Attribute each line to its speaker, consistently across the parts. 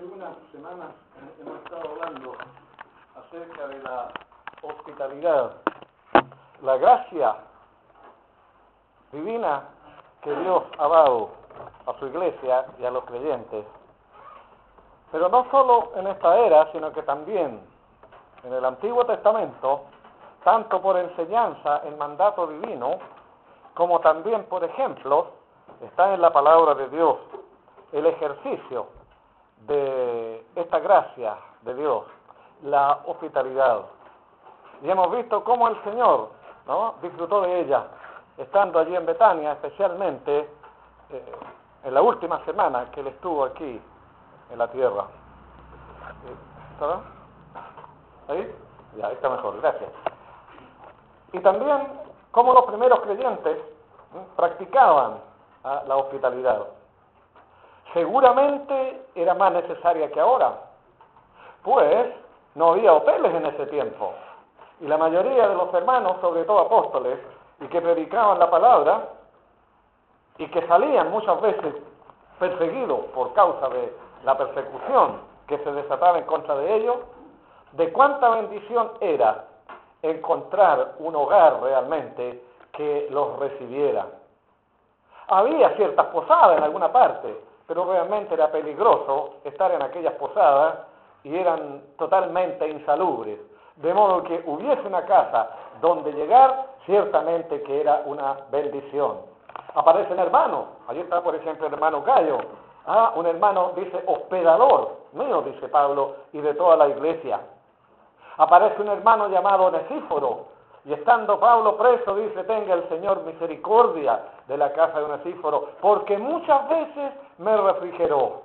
Speaker 1: algunas semanas hemos estado hablando acerca de la hospitalidad, la gracia divina que Dios ha dado a su iglesia y a los creyentes, pero no solo en esta era, sino que también en el Antiguo Testamento, tanto por enseñanza en mandato divino, como también por ejemplos, está en la palabra de Dios el ejercicio de esta gracia de Dios, la hospitalidad. Y hemos visto cómo el Señor, ¿no?, disfrutó de ella, estando allí en Betania, especialmente en la última semana que Él estuvo aquí en la tierra. ¿Está? ¿Ahí? Ya, ahí está mejor, gracias. Y también cómo los primeros creyentes practicaban la hospitalidad. Seguramente era más necesaria que ahora, pues no había hoteles en ese tiempo. Y la mayoría de los hermanos, sobre todo apóstoles, y que predicaban la palabra, y que salían muchas veces perseguidos por causa de la persecución que se desataba en contra de ellos, de cuánta bendición era encontrar un hogar realmente que los recibiera. Había ciertas posadas en alguna parte, pero realmente era peligroso estar en aquellas posadas y eran totalmente insalubres. De modo que hubiese una casa donde llegar, ciertamente que era una bendición. Aparecen hermanos, allí está por ejemplo el hermano Gallo, un hermano dice hospedador mío, dice Pablo, y de toda la iglesia. Aparece un hermano llamado Onesíforo, y estando Pablo preso, dice, tenga el Señor misericordia de la casa de Onesíforo, porque muchas veces me refrigeró.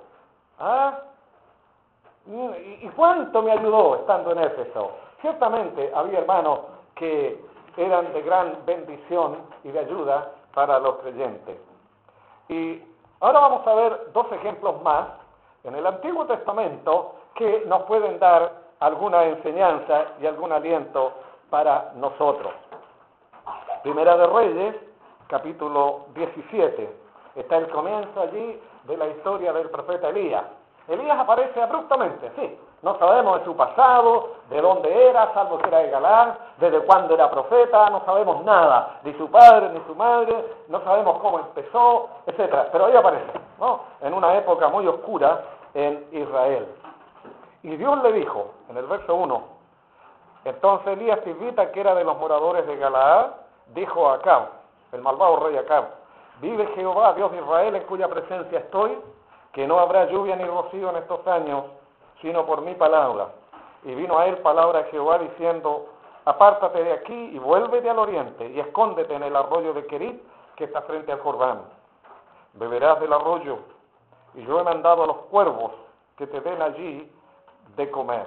Speaker 1: ¿Y cuánto me ayudó estando en Éfeso? Ciertamente había hermanos que eran de gran bendición y de ayuda para los creyentes. Y ahora vamos a ver dos ejemplos más en el Antiguo Testamento que nos pueden dar alguna enseñanza y algún aliento para nosotros. Primera de Reyes, capítulo 17. Está el comienzo allí de la historia del profeta Elías. Elías aparece abruptamente, sí. No sabemos de su pasado, de dónde era, salvo que era de Galaad, desde cuándo era profeta, no sabemos nada, ni su padre, ni su madre, no sabemos cómo empezó, etc. Pero ahí aparece, ¿no?, en una época muy oscura en Israel. Y Dios le dijo, en el verso 1, entonces Elías Tisbita, que era de los moradores de Galaad, dijo a Acab, el malvado rey Acab, vive Jehová, Dios de Israel, en cuya presencia estoy, que no habrá lluvia ni rocío en estos años, sino por mi palabra. Y vino a él palabra de Jehová diciendo, apártate de aquí y vuélvete al oriente, y escóndete en el arroyo de Querit, que está frente al Jordán. Beberás del arroyo, y yo he mandado a los cuervos que te den allí de comer.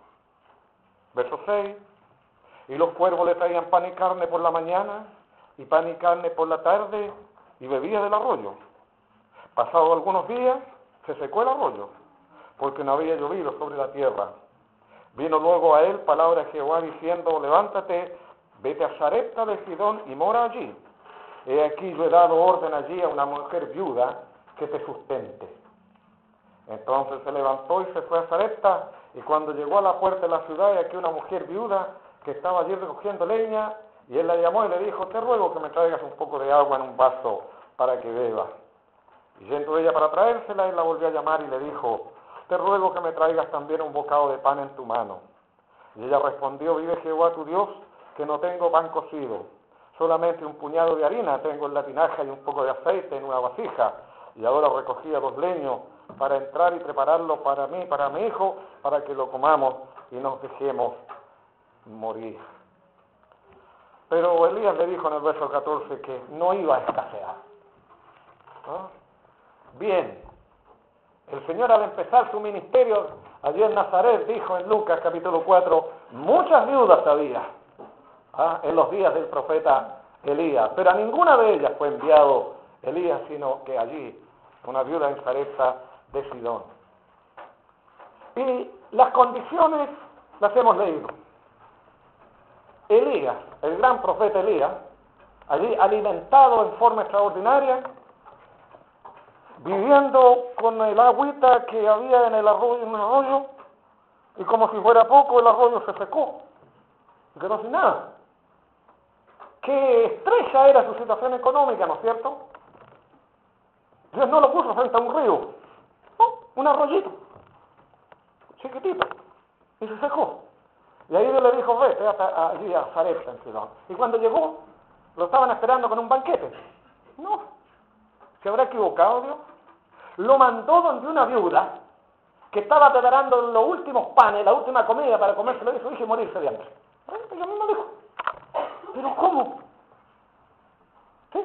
Speaker 1: Verso 6, y los cuervos le traían pan y carne por la mañana, y pan y carne por la tarde, y bebía del arroyo. Pasados algunos días, se secó el arroyo, porque no había llovido sobre la tierra. Vino luego a él palabra de Jehová diciendo, levántate, vete a Sarepta de Sidón y mora allí. He aquí yo he dado orden allí a una mujer viuda que te sustente. Entonces se levantó y se fue a Sarepta, y cuando llegó a la puerta de la ciudad, y aquí una mujer viuda que estaba allí recogiendo leña, y él la llamó y le dijo, te ruego que me traigas un poco de agua en un vaso para que beba. Y yendo ella para traérsela, él la volvió a llamar y le dijo, te ruego que me traigas también un bocado de pan en tu mano. Y ella respondió, vive Jehová tu Dios, que no tengo pan cocido, solamente un puñado de harina tengo en la tinaja y un poco de aceite en una vasija. Y ahora recogía 2 leños para entrar y prepararlo para mí, para mi hijo, para que lo comamos y nos dejemos morir. Pero Elías le dijo en el verso 14 que no iba a escasear. Bien, el Señor al empezar su ministerio allí en Nazaret dijo en Lucas capítulo 4, muchas viudas había en los días del profeta Elías, pero a ninguna de ellas fue enviado Elías, sino que allí una viuda en Sarepta de Sidón. Y las condiciones las hemos leído. Elías, el gran profeta Elías, allí alimentado en forma extraordinaria, viviendo con el agüita que había en el arroyo, y como si fuera poco, el arroyo se secó, y quedó sin nada. Qué estrecha era su situación económica, ¿no es cierto? Dios no lo puso frente a un río, no, un arroyito, chiquitito, y se secó. Y ahí Dios le dijo, vete allí a Sarepta, en Sidón. Y cuando llegó, lo estaban esperando con un banquete. No, ¿se habrá equivocado Dios? Lo mandó donde una viuda que estaba preparando los últimos panes, la última comida para comérselo de su hija y morirse de hambre. Ella misma dijo, ¿pero cómo? ¿Sí?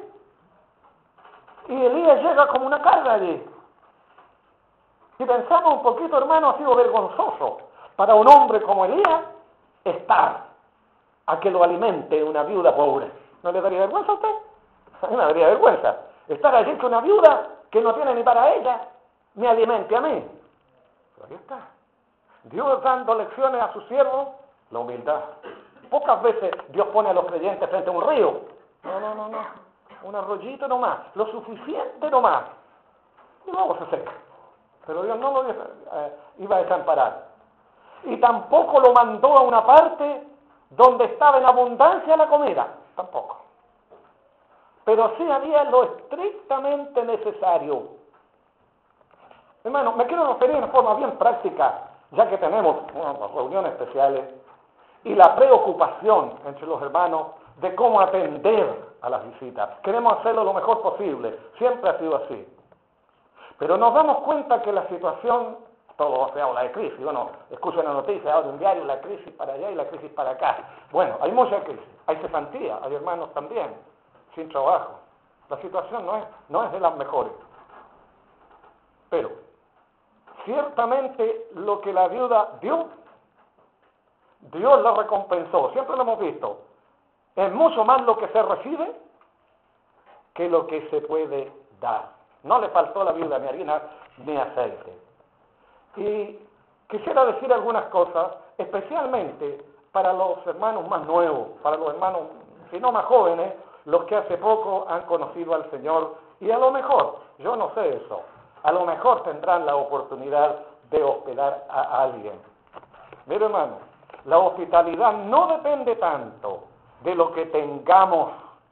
Speaker 1: Y Elías llega como una carga allí. Si pensamos un poquito, hermano, ha sido vergonzoso para un hombre como Elías estar a que lo alimente una viuda pobre. ¿No le daría vergüenza a usted? A mí me daría vergüenza estar allí con una viuda que no tiene ni para ella, ni alimente a mí. Pero ahí está. Dios dando lecciones a sus siervos, la humildad. Pocas veces Dios pone a los creyentes frente a un río. No. Un arroyito nomás, lo suficiente nomás. Y luego se seca. Pero Dios no lo iba a desamparar. Y tampoco lo mandó a una parte donde estaba en abundancia la comida. Tampoco. Pero sí había lo estrictamente necesario. Hermano, me quiero referir en forma bien práctica, ya que tenemos reuniones especiales, y la preocupación entre los hermanos de cómo atender a las visitas. Queremos hacerlo lo mejor posible, siempre ha sido así. Pero nos damos cuenta que la situación, todo se habla de crisis, bueno, escuchan la noticia, ahora un diario, la crisis para allá y la crisis para acá. Bueno, hay mucha crisis, hay cesantía, hay hermanos también, sin trabajo. La situación no es de las mejores. Pero, ciertamente lo que la viuda dio, Dios la recompensó, siempre lo hemos visto. Es mucho más lo que se recibe que lo que se puede dar. No le faltó a la viuda ni harina ni aceite. Y quisiera decir algunas cosas, especialmente para los hermanos más nuevos, para los hermanos, si no más jóvenes, los que hace poco han conocido al Señor, y a lo mejor, yo no sé eso, a lo mejor tendrán la oportunidad de hospedar a alguien. Mire, hermano, la hospitalidad no depende tanto de lo que tengamos,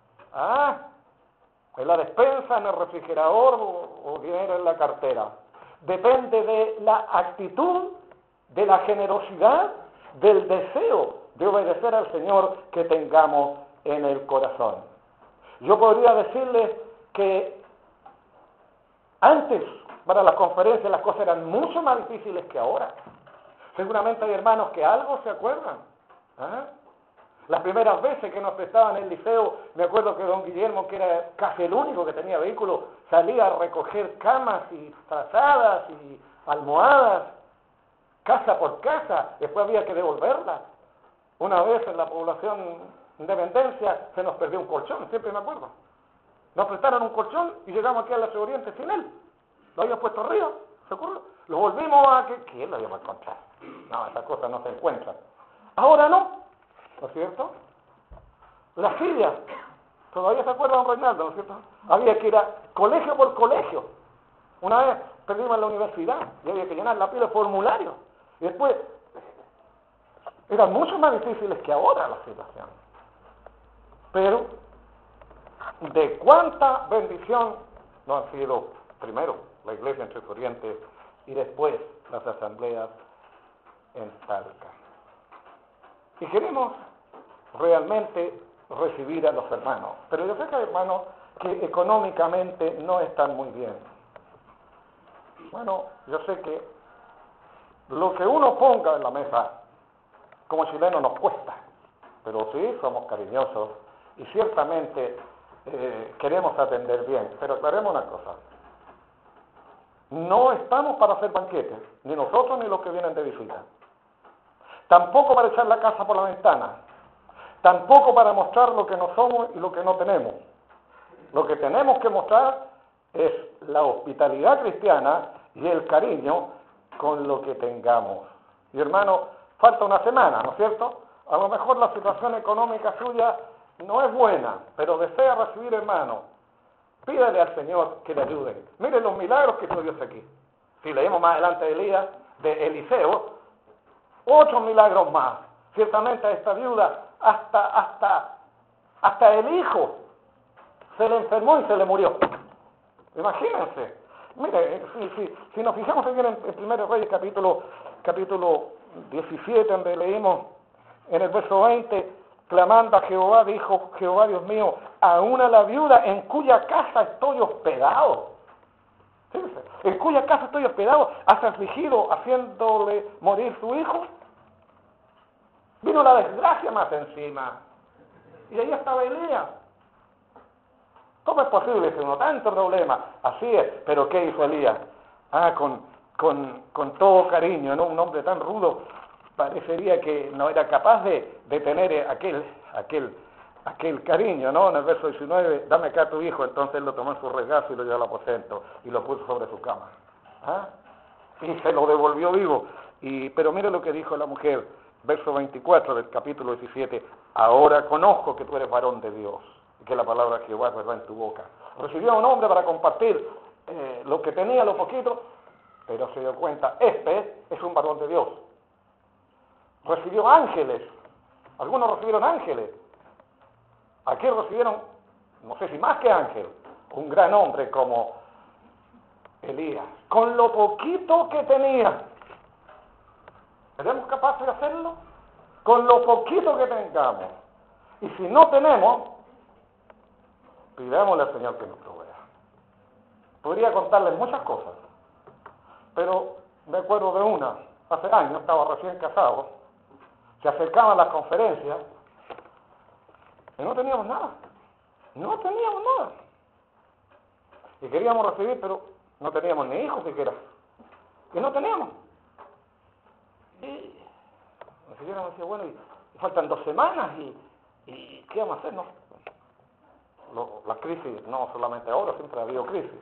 Speaker 1: en la despensa, en el refrigerador o dinero en la cartera. Depende de la actitud, de la generosidad, del deseo de obedecer al Señor que tengamos en el corazón. Yo podría decirles que antes, para las conferencias, las cosas eran mucho más difíciles que ahora. Seguramente hay hermanos que algo se acuerdan. Las primeras veces que nos prestaban el liceo, me acuerdo que don Guillermo, que era casi el único que tenía vehículo, salía a recoger camas y frazadas y almohadas, casa por casa, después había que devolverlas. Una vez en la población Independencia se nos perdió un colchón, siempre me acuerdo. Nos prestaron un colchón y llegamos aquí a la Ciudad Oriente sin él. Lo habían puesto arriba, ¿se acuerda? Lo volvimos a que... ¿Quién lo iba a encontrar? No, esas cosas no se encuentran. Ahora no es cierto? Las sillas, todavía se acuerda don Reinaldo, ¿no es cierto? Había que ir a colegio por colegio. Una vez perdimos en la universidad y había que llenar la pila de formulario. Y después, eran mucho más difíciles que ahora la situación. Pero, de cuánta bendición no han sido, primero, la iglesia en Tres Orientes y después las asambleas en Talca. Y queremos realmente recibir a los hermanos. Pero yo sé que hay hermanos que económicamente no están muy bien. Bueno, yo sé que lo que uno ponga en la mesa, como chileno, nos cuesta. Pero sí, somos cariñosos y ciertamente queremos atender bien. Pero aclaremos una cosa. No estamos para hacer banquetes, ni nosotros ni los que vienen de visita. Tampoco para echar la casa por la ventana. Tampoco para mostrar lo que no somos y lo que no tenemos. Lo que tenemos que mostrar es la hospitalidad cristiana y el cariño con lo que tengamos. Y hermano, falta una semana, ¿no es cierto? A lo mejor la situación económica suya no es buena, pero desea recibir hermano. Pídale al Señor que le ayude. Miren los milagros que hizo Dios aquí. Si leemos más adelante de Elías, de Eliseo, otros milagros más. Ciertamente a esta viuda, hasta el hijo se le enfermó y se le murió. Imagínense. Mire, si nos fijamos aquí en 1 Reyes capítulo 17, donde leímos en el verso 20, clamando a Jehová, dijo Jehová, Dios mío, aún a la viuda en cuya casa estoy hospedado. Fíjense, en cuya casa estoy hospedado, has afligido haciéndole morir su hijo. Vino la desgracia más encima. Y ahí estaba Elías. ¿Cómo es posible que uno tanto problema? Así es, pero ¿qué hizo Elías? Con todo cariño, ¿no? Un hombre tan rudo, parecería que no era capaz de tener aquel cariño, ¿no? En el verso 19, dame acá a tu hijo, entonces él lo tomó en su regazo y lo llevó al aposento y lo puso sobre su cama. Y se lo devolvió vivo. Pero mire lo que dijo la mujer, verso 24 del capítulo 17, ahora conozco que tú eres varón de Dios, y que la palabra de Jehová es verdad en tu boca. Recibió a un hombre para compartir lo que tenía, lo poquito, pero se dio cuenta, este es un varón de Dios. Recibió ángeles, algunos recibieron ángeles, aquí recibieron, no sé si más que ángel, un gran hombre como Elías, con lo poquito que tenía. ¿Seremos capaces de hacerlo? Con lo poquito que tengamos. Y si no tenemos, pidámosle al Señor que nos provea. Podría contarles muchas cosas, pero me acuerdo de una. Hace años, estaba recién casado, se acercaban las conferencias y no teníamos nada. No teníamos nada. Y queríamos recibir, pero no teníamos ni hijos siquiera. Y no teníamos. Y la señora me decía, bueno, y faltan 2 semanas y ¿qué vamos a hacer? No. La crisis, no solamente ahora, siempre ha habido crisis.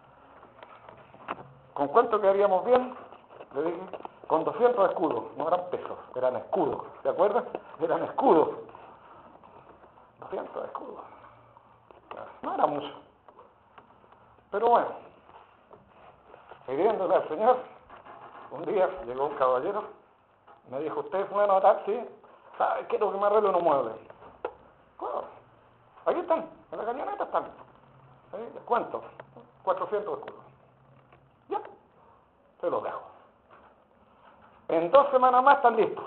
Speaker 1: ¿Con cuánto quedaríamos bien? Le dije, con 200 escudos, no eran pesos, eran escudos, ¿se acuerdan? Eran escudos. 200 escudos. No era mucho. Pero bueno, pidiéndole al Señor, un día llegó un caballero, me dijo, ¿usted es fulano de tal? Sí. ¿Sabe? Quiero que me arregle unos muebles. Bueno, ahí están, en la camioneta están. ¿Les cuento? 400 escudos. Ya, se los dejo. En 2 semanas más están listos.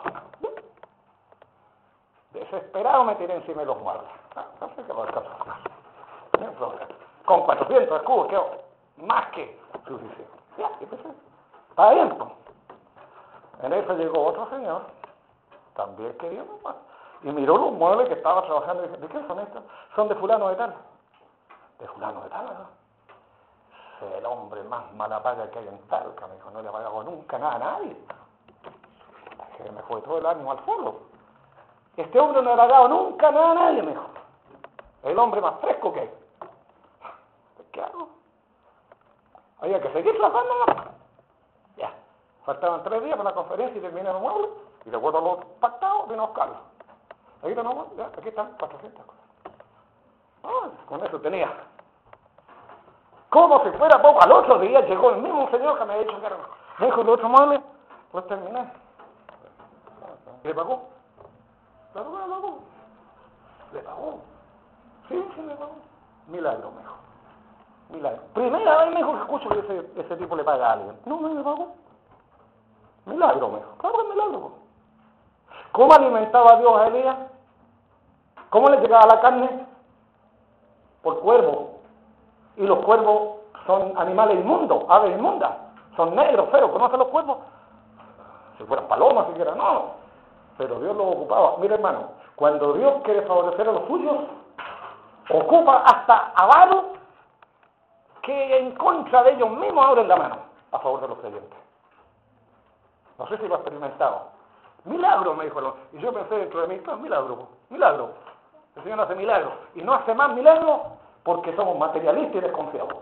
Speaker 1: Desesperado me tiré encima de los muebles. Así que lo alcanzo a tocar. No hay problema. Con 400 escudos quedó más que suficiente. Ya, y empecé. Para adentro. En eso llegó otro señor, también quería más. Y miró los muebles que estaba trabajando y dice, ¿de qué son estos? Son de fulano de tal. De fulano de tal, ¿verdad? Es el hombre más mala paga que hay en Talca, me dijo, no le ha pagado nunca nada a nadie. Que me fue todo el ánimo al suelo. Este hombre no le ha pagado nunca nada a nadie, me dijo. El hombre más fresco que hay. ¿Qué hago? Había que seguir trabajando. Ya. Faltaban 3 días para la conferencia y terminé los muebles. Y de acuerdo a los pactados, vino a buscarlo. Aquí tenemos, ya, aquí están 400 cosas. Con eso tenía. Como si fuera poco, al otro día llegó el mismo señor que me había dicho que era. Me dijo, los otros muebles, los terminé. ¿Le pagó? Claro que le pagó. ¿Le pagó? Sí, le pagó. Milagro, me dijo. Milagro. Primera vez me dijo que escucho que ese tipo le paga a alguien. No, me pagó. Milagro, me dijo. Claro que es milagro. ¿Cómo alimentaba Dios a Elías? ¿Cómo le llegaba la carne? Por cuervos. Y los cuervos son animales inmundos, aves inmundas. Son negros, feos. ¿Conocen los cuervos? Si fueran palomas, siquiera no. Pero Dios los ocupaba. Mira, hermano, cuando Dios quiere favorecer a los suyos, ocupa hasta avaros que en contra de ellos mismos abren la mano a favor de los creyentes. No sé si lo ha experimentado. Milagro, me dijo. Y yo pensé dentro de mí, no, milagro. El Señor hace milagros. Y no hace más milagros porque somos materialistas y desconfiados.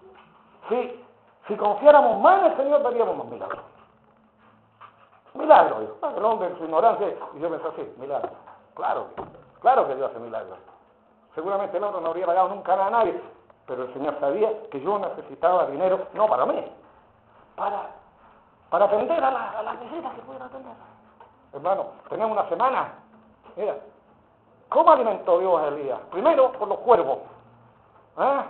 Speaker 1: Si confiáramos más en el Señor, veríamos más milagros. Milagro, dijo. El hombre en su ignorancia, y yo pensé así, milagro. Claro que Dios hace milagros. Seguramente el otro no habría pagado nunca a nadie, Pero el Señor sabía que yo necesitaba dinero, no para mí, para atender a las visitas que pudiera atender. Hermano, tenemos una semana. Mira, ¿cómo alimentó Dios a Elías? Primero por los cuervos, ¿eh?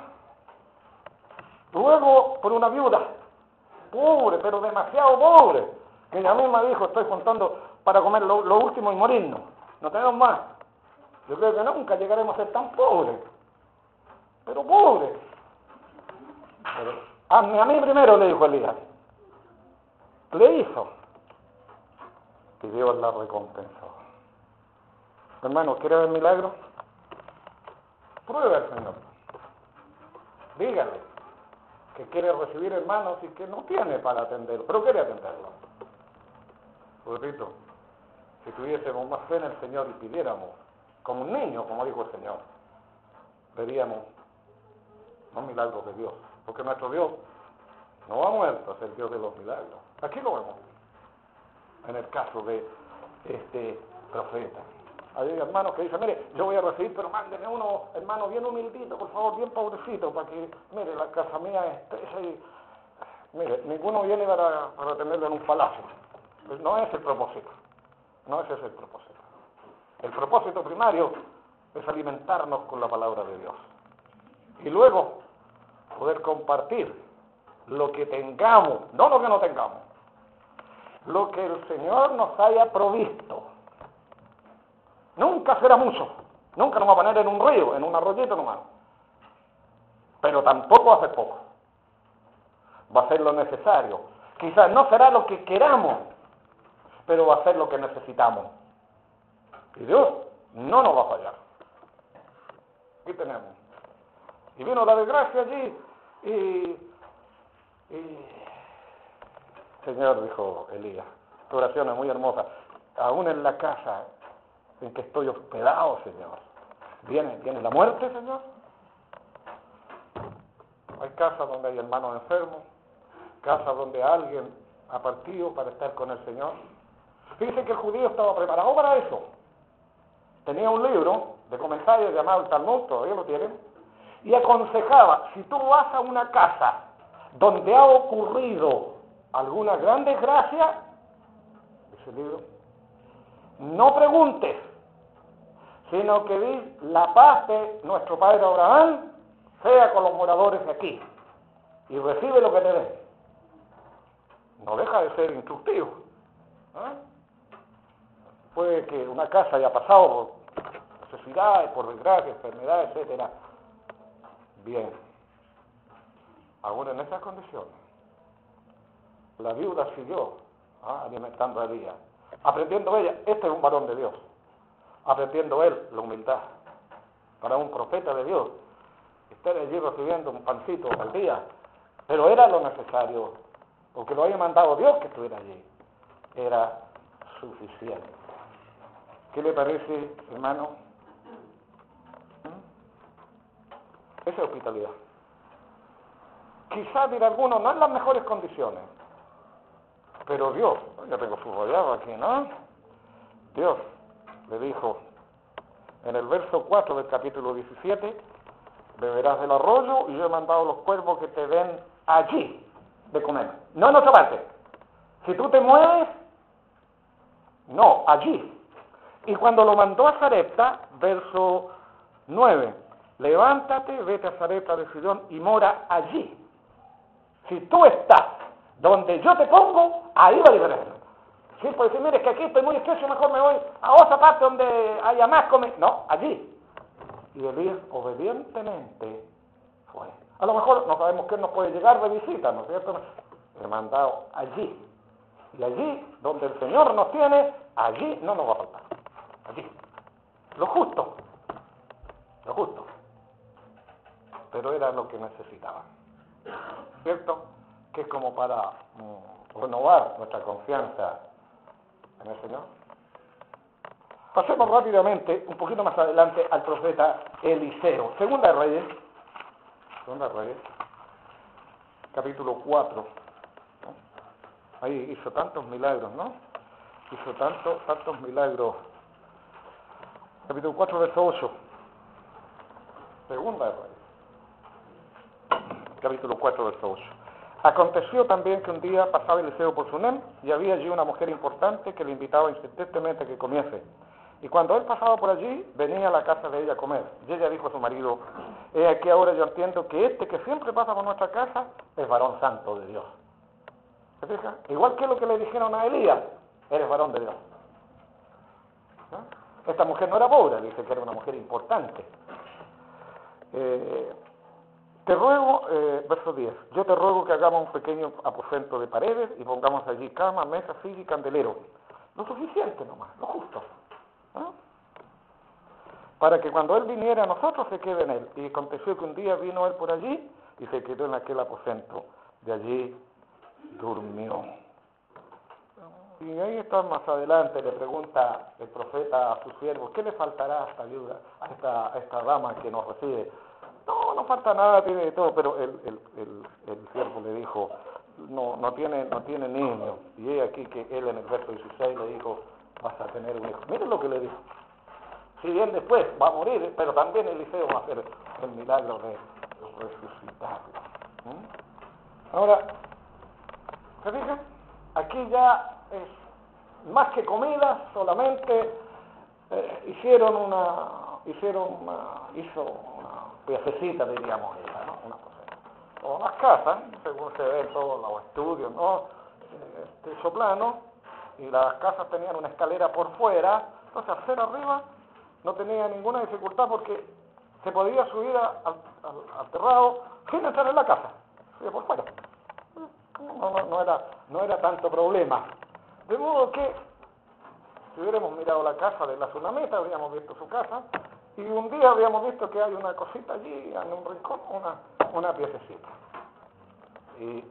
Speaker 1: Luego por una viuda, pobre, pero demasiado pobre, que ella misma dijo, estoy juntando para comer lo último y morirnos, no tenemos más. Yo creo que nunca llegaremos a ser tan pobres, pero pobres. Pero a mí primero, le dijo Elías. Le hizo. Y Dios la recompensó. Hermano, ¿quiere ver milagro? Pruebe al Señor. Dígale que quiere recibir hermanos y que no tiene para atenderlo, pero quiere atenderlo. Repito, si tuviésemos más fe en el Señor y pidiéramos, como un niño, como dijo el Señor, veríamos los milagros de Dios, porque nuestro Dios no ha muerto, es el Dios de los milagros. Aquí lo vemos, en el caso de este profeta. Hay hermanos que dicen, mire, yo voy a recibir, pero mándeme uno, hermano, bien humildito, por favor, bien pobrecito, para que, mire, la casa mía es estrecha y, mire, ninguno viene para tenerlo en un palacio. Pues no es el propósito, no ese es el propósito. El propósito primario es alimentarnos con la palabra de Dios. Y luego, poder compartir lo que tengamos, no lo que no tengamos, lo que el Señor nos haya provisto. Nunca será mucho, nunca nos va a poner en un río, en un arroyito nomás, pero tampoco va a ser poco, va a ser lo necesario. Quizás no será lo que queramos, pero va a ser lo que necesitamos. Y Dios no nos va a fallar. Aquí tenemos. Y vino la desgracia allí y Señor, dijo Elías, tu oración es muy hermosa, aún en la casa en que estoy hospedado, Señor, ¿viene la muerte, Señor? Hay casas donde hay hermanos enfermos, casas donde alguien ha partido para estar con el Señor. Fíjense que el judío estaba preparado para eso. Tenía un libro de comentarios llamado el Talmud, todavía lo tienen, y aconsejaba, si tú vas a una casa donde ha ocurrido alguna gran desgracia, ese libro, no preguntes, sino que di, la paz de nuestro padre Abraham sea con los moradores de aquí, y recibe lo que te den. No deja de ser instructivo. Puede que una casa haya pasado por necesidades, por desgracia, enfermedades, etcétera. Bien. Ahora en esas condiciones, la viuda siguió alimentando a Elías, aprendiendo ella, este es un varón de Dios, aprendiendo él la humildad. Para un profeta de Dios, estar allí recibiendo un pancito al día, pero era lo necesario, porque lo había mandado Dios que estuviera allí, era suficiente. ¿Qué le parece, hermano? Esa es hospitalidad. Quizás, dirá alguno, no en las mejores condiciones, pero Dios, ya tengo subrayado aquí, ¿no? Dios le dijo en el verso 4 del capítulo 17, beberás del arroyo y yo he mandado a los cuervos que te den allí de comer, no en otra parte. Si tú te mueves, no, allí. Y cuando lo mandó a Sarepta, verso 9, levántate, vete a Sarepta de Sidón y mora allí. Si tú estás donde yo te pongo, ahí va a diferencia. Sí, pues decir, mire, es que aquí estoy muy estrecho, mejor me voy a otra parte donde haya más comer. No, allí. Y Elías obedientemente fue. A lo mejor no sabemos que él nos puede llegar de visita, ¿no es cierto? Le he mandado allí. Y allí, donde el Señor nos tiene, allí no nos va a faltar. Allí. Lo justo. Lo justo. Pero era lo que necesitaban. ¿Cierto? Que es como para renovar nuestra confianza en el Señor. Pasemos rápidamente, un poquito más adelante, al profeta Eliseo. Segunda de Reyes, capítulo 4. ¿No? Ahí hizo tantos milagros, ¿no? Hizo tantos milagros. Capítulo 4, verso 8. Segunda de Reyes. capítulo 4, verso 8. Aconteció también que un día pasaba Eliseo por Sunem y había allí una mujer importante que le invitaba insistentemente a que comiese. Y cuando él pasaba por allí, venía a la casa de ella a comer. Y ella dijo a su marido, he aquí ahora yo entiendo que este que siempre pasa por nuestra casa es varón santo de Dios. ¿Se fija? Igual que lo que le dijeron a Elías, eres varón de Dios. ¿No? Esta mujer no era pobre, dice que era una mujer importante. Te ruego, verso 10, yo te ruego que hagamos un pequeño aposento de paredes y pongamos allí cama, mesa, silla y candelero. Lo suficiente nomás, lo justo. ¿No? Para que cuando él viniera a nosotros se quede en él. Y aconteció que un día vino él por allí y se quedó en aquel aposento. De allí durmió. Y ahí está más adelante, le pregunta el profeta a sus siervos, ¿qué le faltará a esta viuda, a esta dama que nos recibe? No falta nada, tiene de todo, pero el siervo le dijo, no tiene niño. Y he aquí que él en el verso 16 le dijo, vas a tener un hijo. Miren lo que le dijo. Si bien después va a morir, pero también Eliseo va a hacer el milagro de resucitarlo. Ahora, ¿se fijan? Aquí ya es más que comida, solamente hizo una piececita, diríamos esa, ¿no? Una cosa. O las casas, según se ve en todos los estudios, ¿no? Techo plano, y las casas tenían una escalera por fuera, entonces al ser arriba no tenía ninguna dificultad porque se podía subir al terrado sin entrar en la casa, por fuera. No era tanto problema. De modo que, si hubiéramos mirado la casa de la Sunamita, habríamos visto su casa, y un día habríamos visto que hay una cosita allí, en un rincón, una piececita. Y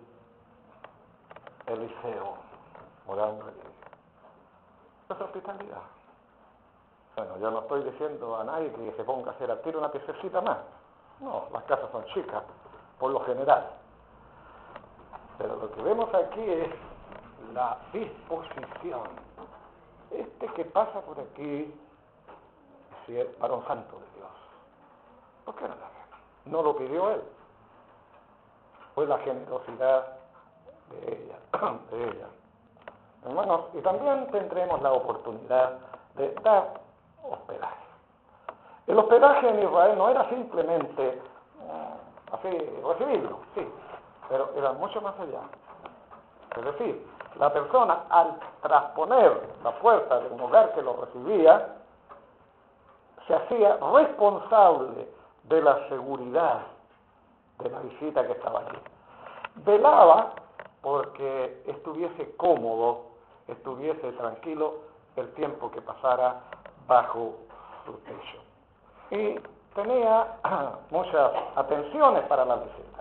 Speaker 1: Eliseo, morando allí. Es hospitalidad. Bueno, yo no estoy diciendo a nadie que se ponga a hacer al tiro una piececita más. No, las casas son chicas, por lo general. Pero lo que vemos aquí es la disposición. Este que pasa por aquí, si es varón santo de Dios. ¿Por qué no la ve? No lo pidió él. Fue la generosidad de ella. Hermanos, y también tendremos la oportunidad de dar hospedaje. El hospedaje en Israel no era simplemente así, recibirlo, sí, pero era mucho más allá. Es decir, la persona al trasponer la puerta de un hogar que lo recibía, se hacía responsable de la seguridad de la visita que estaba allí. Velaba porque estuviese cómodo, estuviese tranquilo el tiempo que pasara bajo su techo. Y tenía muchas atenciones para la visita.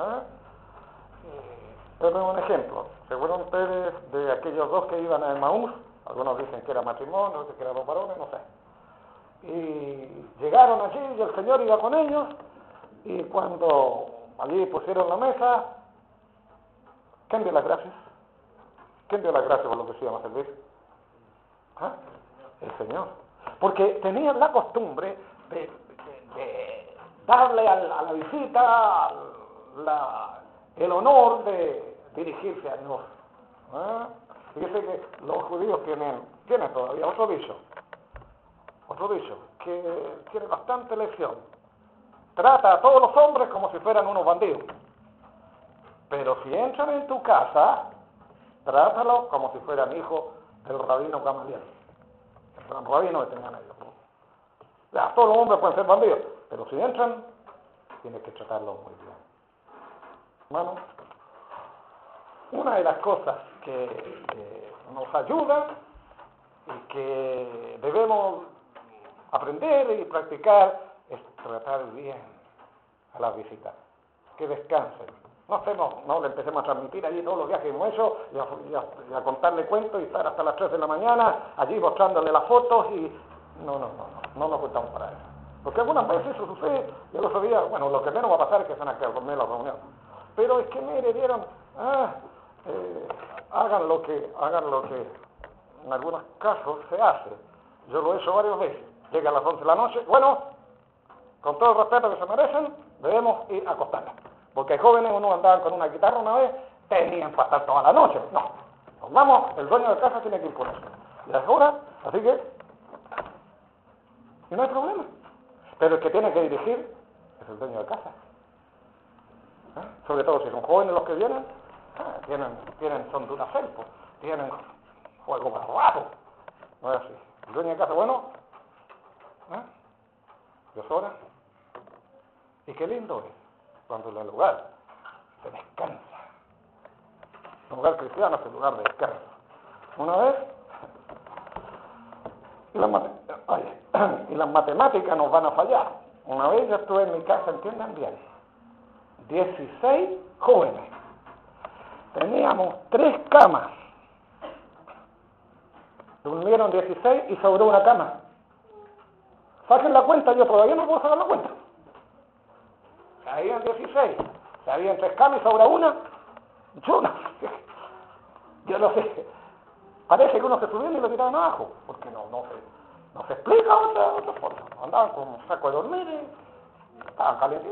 Speaker 1: Les doy un ejemplo. Según ustedes, de aquellos dos que iban a Emaús, algunos dicen que era matrimonio, otros que eran dos varones, no sé. Y llegaron allí y el Señor iba con ellos, y cuando allí pusieron la mesa, ¿quién dio las gracias? ¿Quién dio las gracias por lo que se iban a servir? El Señor. Porque tenían la costumbre de darle a la visita el honor de dirigirse a Dios. Fíjese que los judíos tienen todavía otro dicho que tiene bastante lección. Trata a todos los hombres como si fueran unos bandidos, pero si entran en tu casa, trátalo como si fueran hijos del rabino Gamaliel, el rabino que tenían ellos. Ya, todos los hombres pueden ser bandidos, pero si entran, tienes que tratarlos muy bien. Hermano, una de las cosas que nos ayuda y que debemos aprender y practicar es tratar bien a las visitas, que descansen. No le empecemos a transmitir allí todos los viajes que hemos hecho y a contarle cuentos y estar hasta las 3 de la mañana allí mostrándole las fotos y no nos juntamos para eso. Porque algunas veces eso sucede y el otro día, bueno, lo que menos va a pasar es que se van a quedar conmigo en la reunión. Pero es que mire, vieron, hagan lo que en algunos casos se hace. Yo lo he hecho varias veces. Llega a las 11 de la noche, bueno, con todo el respeto que se merecen, debemos ir a acostarnos. Porque jóvenes, uno andaba con una guitarra una vez, tenían para estar toda la noche. No, nos vamos, el dueño de casa tiene que ir con eso. Y ahora, así que, y no hay problema. Pero el que tiene que dirigir es el dueño de casa. Sobre todo si son jóvenes los que vienen, son de una felpo, tienen juego más rato. No es así. El dueño de casa, bueno, es hora. Y qué lindo es cuando en el lugar se descansa. El lugar cristiano es el lugar de descanso. Una vez, y las matemáticas nos van a fallar. Una vez yo estuve en mi casa, entiendan bien, 16 jóvenes. Teníamos 3 camas. Durmieron 16 y sobró una cama. Saquen la cuenta, yo todavía no puedo sacar la cuenta. Se habían 16, se habían 3 camas y sobra una. Yo no sé. Parece que uno se subió y lo tiraban abajo, porque no se explica otra forma. Andaban con un saco de dormir, estaban calientitos.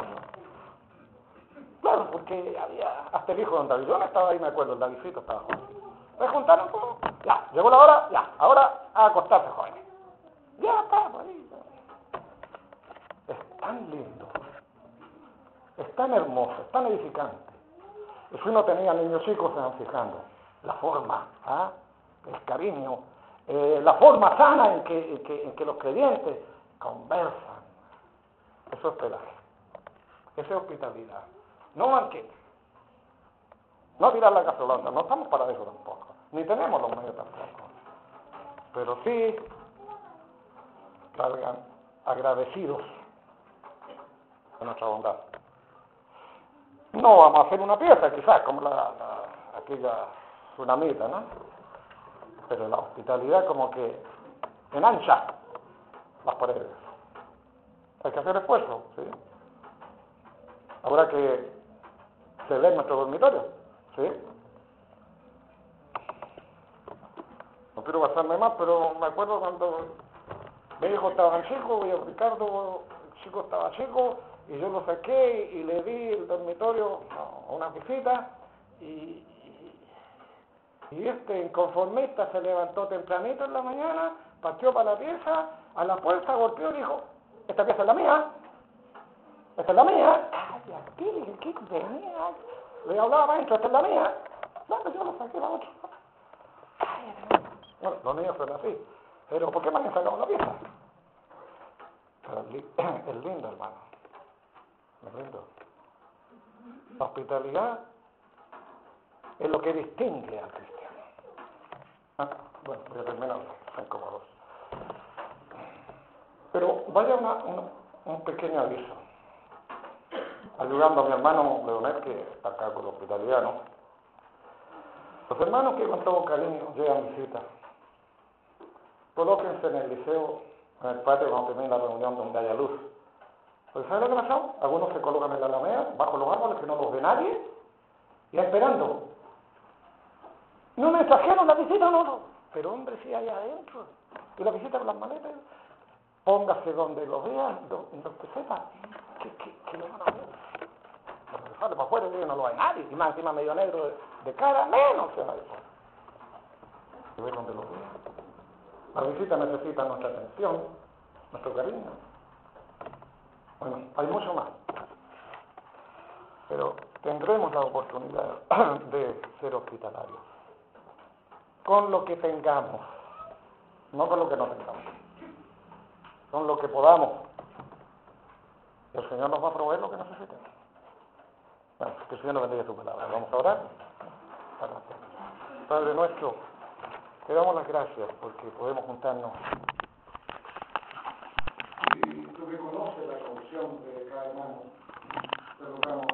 Speaker 1: Claro, porque había hasta el hijo de don David. Yo no estaba ahí, me acuerdo, el Davidcito estaba joven. Se juntaron todos, ya, llegó la hora, ya, ahora a acostarse, jóvenes. Ya está, por ahí. Es tan lindo, es tan hermoso, es tan edificante. Y si uno tenía niños chicos, se van fijando la forma, el cariño, la forma sana en que los creyentes conversan. Eso es pelaje, eso es hospitalidad. No banquete, no tirar la casolata, no estamos para eso tampoco, ni tenemos los medios tampoco. Pero sí, salgan agradecidos de nuestra bondad. No vamos a hacer una pieza, quizás, como aquella tsunamita, ¿no? Pero la hospitalidad como que enancha las paredes. Hay que hacer esfuerzo, ¿sí? Habrá que ceder nuestro dormitorio, ¿sí? No quiero basarme más, pero me acuerdo cuando mi hijo estaba chico y el Ricardo, el chico estaba chico, y yo lo saqué y le di el dormitorio a una visita, y este inconformista se levantó tempranito en la mañana, partió para la pieza, a la puerta golpeó y dijo, esta pieza es la mía, esta es la mía. Cállate, ¿qué venía? Le hablaba maestro, esta es la mía. No, yo lo saqué la otra. Cállate. Bueno, los niños son así, pero ¿por qué me han sacado la pieza? Pero es lindo, hermano, es lindo. La hospitalidad es lo que distingue al cristiano. Bueno, voy a terminar, son como 2. Pero vaya un pequeño aviso, ayudando a mi hermano Leonel, que está acá con la hospitalidad, ¿no? Los hermanos que con todo cariño llegan visita, colóquense en el liceo, en el patio cuando termine la reunión donde haya luz. Pues ¿saben lo que pasa? Algunos se colocan en la alameda, bajo los árboles que no los ve nadie, y esperando. No me trajeron la visita, no. Pero hombre, si hay adentro. Y la visita con las maletas, póngase donde lo vean, donde sepa que lo van a ver. Porque sale para afuera y no lo hay nadie. Y más encima medio negro de cara, menos se va a ver. Y ve donde lo vean. La visita necesita nuestra atención, nuestro cariño. Bueno, hay mucho más. Pero tendremos la oportunidad de ser hospitalarios. Con lo que tengamos, no con lo que no tengamos. Con lo que podamos. El Señor nos va a proveer lo que necesitemos. Bueno, que el Señor nos bendiga su palabra. Vamos a orar. Padre nuestro, te damos las gracias porque podemos juntarnos. Y tú que conoces la condición de cada hermano, te rogamos